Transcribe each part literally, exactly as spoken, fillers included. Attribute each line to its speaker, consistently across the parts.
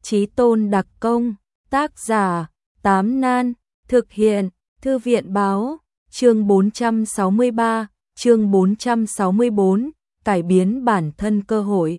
Speaker 1: Chí Tôn đặc công, tác giả, Tám Nan, thực hiện, Thư viện báo, chương bốn trăm sáu mươi ba, chương bốn trăm sáu mươi bốn, cải biến bản thân cơ hội.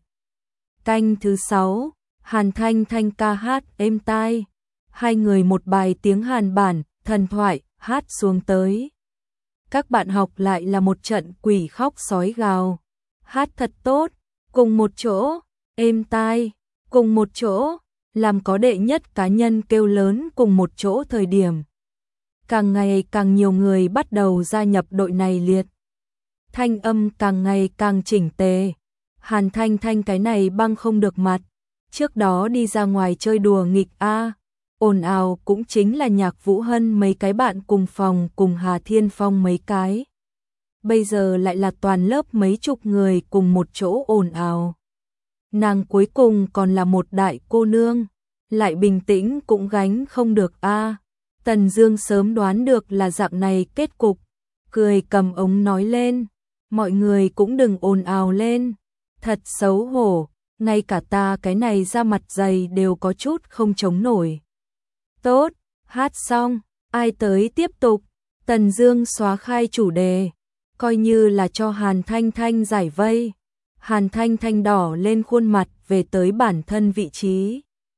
Speaker 1: Canh thứ sáu, Hàn Thanh Thanh ca hát êm tai, hai người một bài tiếng Hàn bản, thần thoại, hát xuống tới. Các bạn học lại là một trận quỷ khóc sói gào, hát thật tốt, cùng một chỗ, êm tai, cùng một chỗ, làm có đệ nhất cá nhân kêu lớn cùng một chỗ thời điểm. Càng ngày càng nhiều người bắt đầu gia nhập đội này liệt. Thanh âm càng ngày càng chỉnh tề. Hàn Thanh Thanh cái này băng không được mặt. Trước đó đi ra ngoài chơi đùa nghịch a, ồn ào cũng chính là Nhạc Vũ Hân mấy cái bạn cùng phòng cùng Hà Thiên Phong mấy cái. Bây giờ lại là toàn lớp mấy chục người cùng một chỗ ồn ào. Nàng cuối cùng còn là một đại cô nương, lại bình tĩnh cũng gánh không được a. Tần Dương sớm đoán được là dạng này kết cục, cười cầm ống nói lên, mọi người cũng đừng ồn ào lên, thật xấu hổ, ngay cả ta cái này da mặt dày đều có chút không chống nổi. Tốt, hát xong, ai tới tiếp tục. Tần Dương xóa khai chủ đề, coi như là cho Hàn Thanh Thanh giải vây. Hàn Thanh Thanh đỏ lên khuôn mặt về tới bản thân vị trí.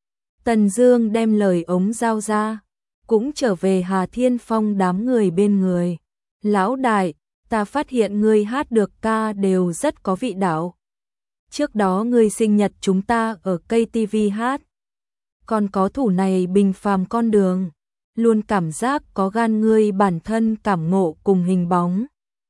Speaker 1: Tần Dương đem lời ống giao ra, cũng trở về Hà Thiên Phong đám người bên người. Lão đại, ta phát hiện ngươi hát được ca đều rất có vị đạo. Trước đó ngươi sinh nhật chúng ta ở cây ti vi hát. Còn có thủ này bình phàm con đường. Luôn cảm giác có gan ngươi bản thân cảm ngộ cùng hình bóng.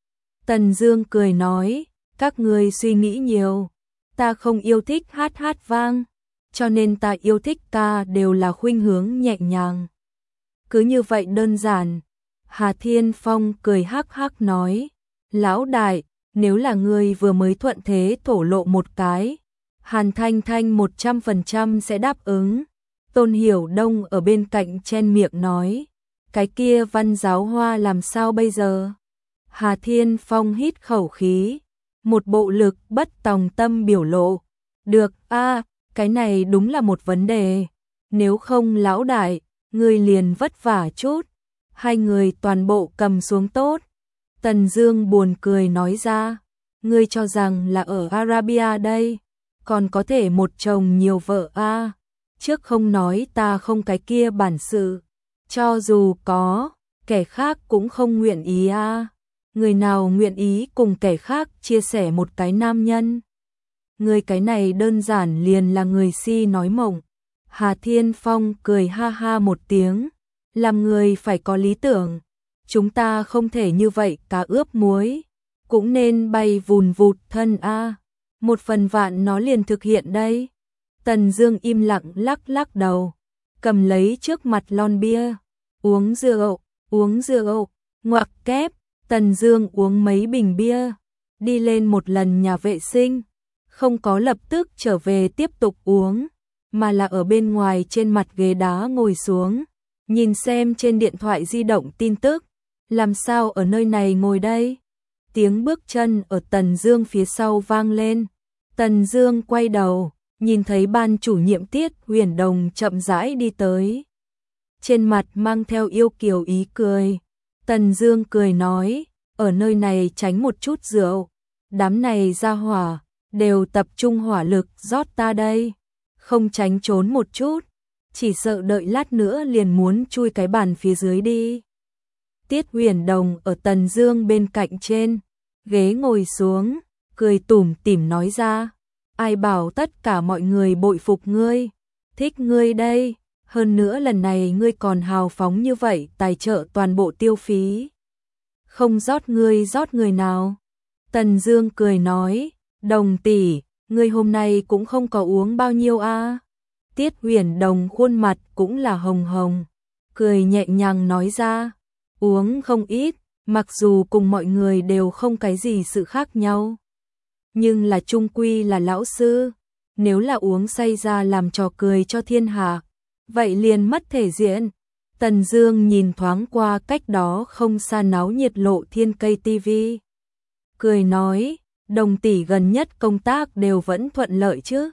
Speaker 1: Tần Dương cười nói, các ngươi suy nghĩ nhiều. Ta không yêu thích hát hát vang, cho nên ta yêu thích ca đều là khuynh hướng nhẹ nhàng. Cứ như vậy đơn giản. Hà Thiên Phong cười hắc hắc nói, lão đại, nếu là ngươi vừa mới thuận thế thổ lộ một cái, Hàn Thanh Thanh một trăm phần trăm sẽ đáp ứng. Tôn Hiểu Đông ở bên cạnh chen miệng nói, cái kia Văn Giáo Hoa làm sao bây giờ? Hà Thiên Phong hít khẩu khí, một bộ lực bất tòng tâm biểu lộ. Được a, cái này đúng là một vấn đề. Nếu không lão đại, ngươi liền vất vả chút. Hai người toàn bộ cầm xuống tốt. Tần Dương buồn cười nói ra, ngươi cho rằng là ở Arabia đây, còn có thể một chồng nhiều vợ a. À. Trước không nói ta không cái kia bản sự, cho dù có, kẻ khác cũng không nguyện ý a. À. Người nào nguyện ý cùng kẻ khác chia sẻ một cái nam nhân? Người cái này đơn giản liền là người si nói mộng. Hà Thiên Phong cười ha ha một tiếng, làm người phải có lý tưởng. Chúng ta không thể như vậy cá ướp muối, cũng nên bay vùn vụt thân a. À. Một phần vạn nó liền thực hiện đây. Tần Dương im lặng lắc lắc đầu, cầm lấy trước mặt lon bia, uống rượu, uống rượu, ngoặc kép. Tần Dương uống mấy bình bia, đi lên một lần nhà vệ sinh, không có lập tức trở về tiếp tục uống, mà là ở bên ngoài trên mặt ghế đá ngồi xuống, nhìn xem trên điện thoại di động tin tức, làm sao ở nơi này ngồi đây? Tiếng bước chân ở Tần Dương phía sau vang lên. Tần Dương quay đầu, nhìn thấy ban chủ nhiệm Tiết Huyền Đồng chậm rãi đi tới. Trên mặt mang theo yêu kiều ý cười. Tần Dương cười nói, ở nơi này tránh một chút rượu, đám này ra hỏa, đều tập trung hỏa lực rót ta đây, không tránh trốn một chút, chỉ sợ đợi lát nữa liền muốn chui cái bàn phía dưới đi. Tiết Huyền Đồng ở Tần Dương bên cạnh trên ghế ngồi xuống, cười tủm tỉm nói ra, ai bảo tất cả mọi người bội phục ngươi, thích ngươi đây. Hơn nữa lần này ngươi còn hào phóng như vậy tài trợ toàn bộ tiêu phí. Không rót ngươi rót người nào? Tần Dương cười nói, Đồng tỷ, ngươi hôm nay cũng không có uống bao nhiêu a. À? Tiết Huyền Đồng khuôn mặt cũng là hồng hồng, cười nhẹ nhàng nói ra, uống không ít, mặc dù cùng mọi người đều không cái gì sự khác nhau. Nhưng là chung quy là lão sư, nếu là uống say ra làm trò cười cho thiên hạ, vậy liền mất thể diện. Tần Dương nhìn thoáng qua cách đó không xa náo nhiệt Lộ Thiên cây ti vi, cười nói, Đồng tỷ gần nhất công tác đều vẫn thuận lợi chứ?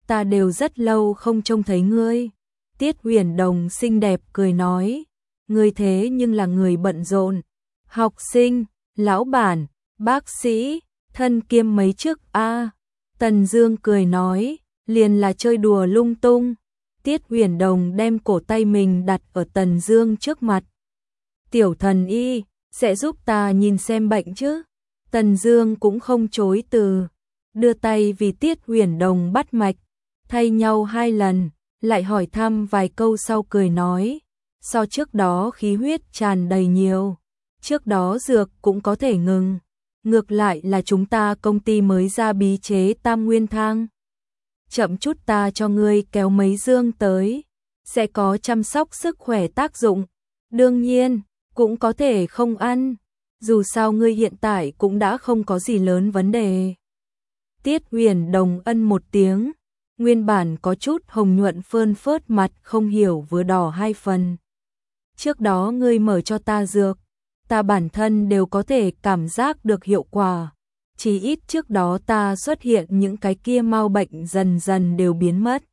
Speaker 1: ta đều rất lâu không trông thấy ngươi. Tiết Huyền Đồng xinh đẹp cười nói, ngươi thế nhưng là người bận rộn, học sinh, lão bản, bác sĩ, thân kiêm mấy chức a. Tần Dương cười nói, liền là chơi đùa lung tung. Tiết Huyền Đồng đem cổ tay mình đặt ở Tần Dương trước mặt. Tiểu thần y, sẽ giúp ta nhìn xem bệnh chứ? Tần Dương cũng không chối từ, đưa tay vì Tiết Huyền Đồng bắt mạch, thay nhau hai lần, lại hỏi thăm vài câu sau cười nói, so trước đó khí huyết tràn đầy nhiều, trước đó dược cũng có thể ngừng, ngược lại là chúng ta công ty mới ra bí chế Tam Nguyên Thang. Chậm chút ta cho ngươi kéo mấy dương tới, sẽ có chăm sóc sức khỏe tác dụng, đương nhiên, cũng có thể không ăn, dù sao ngươi hiện tại cũng đã không có gì lớn vấn đề. Tiết Huyền Đồng ân một tiếng, nguyên bản có chút hồng nhuận phơn phớt mặt không hiểu vừa đỏ hai phần. Trước đó ngươi mở cho ta dược, ta bản thân đều có thể cảm giác được hiệu quả, chỉ ít trước đó ta xuất hiện những cái kia mau bệnh dần dần đều biến mất.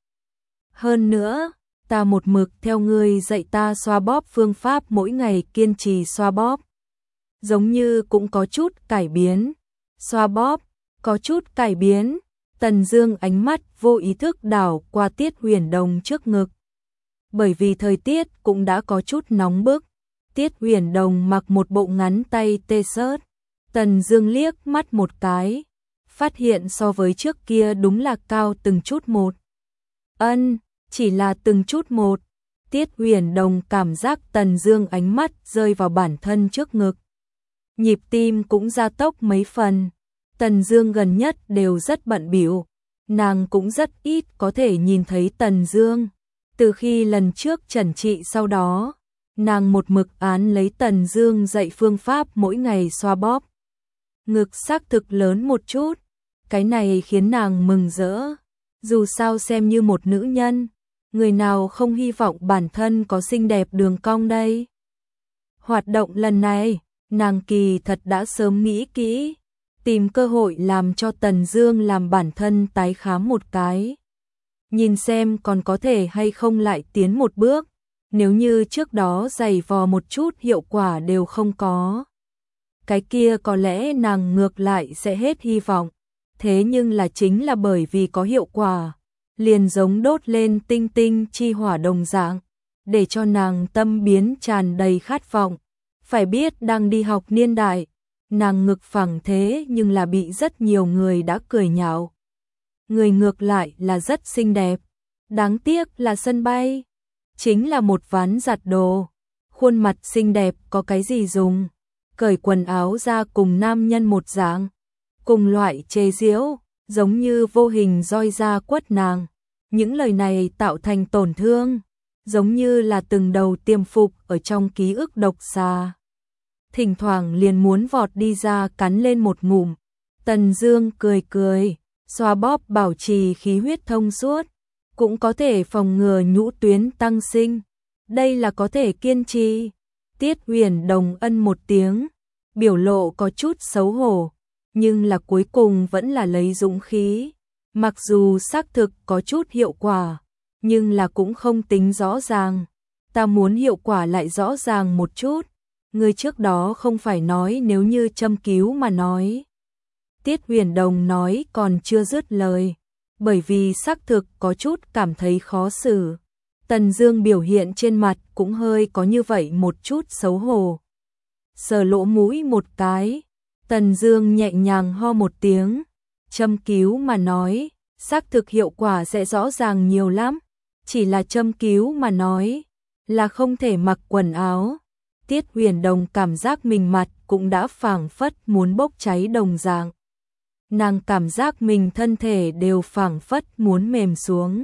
Speaker 1: Hơn nữa, ta một mực theo ngươi dạy ta xoa bóp phương pháp mỗi ngày kiên trì xoa bóp. Giống như cũng có chút cải biến. Xoa bóp, có chút cải biến. Tần Dương ánh mắt vô ý thức đảo qua Tiết Huyền Đồng trước ngực. Bởi vì thời tiết cũng đã có chút nóng bức. Tiết Huyền Đồng mặc một bộ ngắn tay t-shirt. Tần Dương liếc mắt một cái, phát hiện so với trước kia đúng là cao từng chút một. Ân, chỉ là từng chút một. Tiết Huyền Đồng cảm giác Tần Dương ánh mắt rơi vào bản thân trước ngực. Nhịp tim cũng gia tốc mấy phần. Tần Dương gần nhất đều rất bận bịu, nàng cũng rất ít có thể nhìn thấy Tần Dương. Từ khi lần trước chẩn trị sau đó, nàng một mực án lấy Tần Dương dạy phương pháp mỗi ngày xoa bóp. Ngực xác thực lớn một chút, cái này khiến nàng mừng rỡ. Dù sao xem như một nữ nhân, người nào không hy vọng bản thân có xinh đẹp đường cong đây. Hoạt động lần này, nàng kỳ thật đã sớm nghĩ kỹ, tìm cơ hội làm cho Tần Dương làm bản thân tái khám một cái. Nhìn xem còn có thể hay không lại tiến một bước, nếu như trước đó giày vò một chút hiệu quả đều không có. Cái kia có lẽ nàng ngược lại sẽ hết hy vọng, thế nhưng là chính là bởi vì có hiệu quả, liền giống đốt lên tinh tinh chi hỏa đồng dạng, để cho nàng tâm biến tràn đầy khát vọng. Phải biết đang đi học niên đại, nàng ngực phẳng thế nhưng là bị rất nhiều người đã cười nhạo. Người ngược lại là rất xinh đẹp, đáng tiếc là sân bay, chính là một ván giặt đồ, khuôn mặt xinh đẹp có cái gì dùng, cởi quần áo ra cùng nam nhân một dạng, cùng loại chế giễu, giống như vô hình roi ra quất nàng. Những lời này tạo thành tổn thương, giống như là từng đầu tiêm phục ở trong ký ức độc xà. Thỉnh thoảng liền muốn vọt đi ra cắn lên một ngụm. Tần Dương cười cười, xoa bóp bảo trì khí huyết thông suốt, cũng có thể phòng ngừa nhũ tuyến tăng sinh. Đây là có thể kiên trì. Tiết Huyền Đồng ân một tiếng, biểu lộ có chút xấu hổ, nhưng là cuối cùng vẫn là lấy dũng khí. Mặc dù xác thực có chút hiệu quả, nhưng là cũng không tính rõ ràng. Ta muốn hiệu quả lại rõ ràng một chút. Người trước đó không phải nói nếu như châm cứu mà nói. Tiết Huyền Đồng nói còn chưa dứt lời, bởi vì xác thực có chút cảm thấy khó xử. Tần Dương biểu hiện trên mặt cũng hơi có như vậy một chút xấu hổ. Sờ lỗ mũi một cái, Tần Dương nhẹ nhàng ho một tiếng, châm cứu mà nói, xác thực hiệu quả sẽ rõ ràng nhiều lắm, chỉ là châm cứu mà nói, là không thể mặc quần áo. Tiết Huyền Đồng cảm giác mình mặt cũng đã phảng phất muốn bốc cháy đồng dạng. Nàng cảm giác mình thân thể đều phảng phất muốn mềm xuống.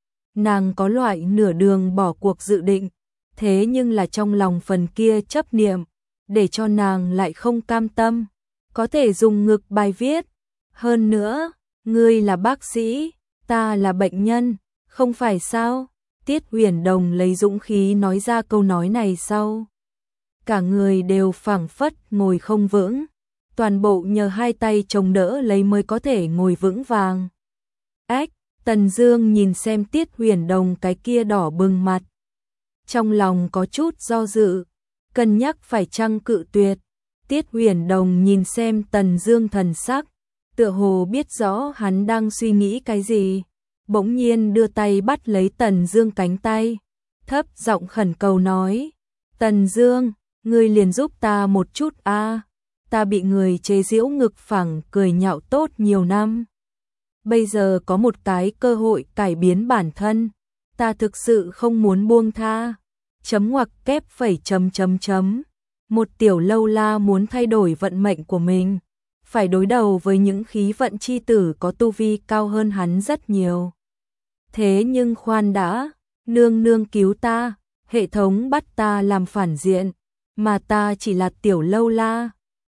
Speaker 1: Nàng có loại nửa đường bỏ cuộc dự định, thế nhưng là trong lòng phần kia chấp niệm, để cho nàng lại không cam tâm, có thể dùng ngực bài viết. Hơn nữa, ngươi là bác sĩ, ta là bệnh nhân, không phải sao? Tiết Huyền Đồng lấy dũng khí nói ra câu nói này sau. Cả người đều phảng phất ngồi không vững, toàn bộ nhờ hai tay chống đỡ lấy mới có thể ngồi vững vàng. Ách, Tần Dương nhìn xem Tiết Huyền Đồng cái kia đỏ bừng mặt, trong lòng có chút do dự, cân nhắc phải chăng cự tuyệt. Tiết Huyền Đồng nhìn xem Tần Dương thần sắc, tựa hồ biết rõ hắn đang suy nghĩ cái gì, bỗng nhiên đưa tay bắt lấy Tần Dương cánh tay, thấp giọng khẩn cầu nói: "Tần Dương, ngươi liền giúp ta một chút a, ta bị người chế giễu ngực phẳng cười nhạo tốt nhiều năm. Bây giờ có một cái cơ hội cải biến bản thân, ta thực sự không muốn buông tha." Chấm ngoặc kép phẩy chấm chấm chấm. Một tiểu lâu la muốn thay đổi vận mệnh của mình, phải đối đầu với những khí vận chi tử có tu vi cao hơn hắn rất nhiều. Thế nhưng khoan đã, nương nương cứu ta, hệ thống bắt ta làm phản diện, mà ta chỉ là tiểu lâu la,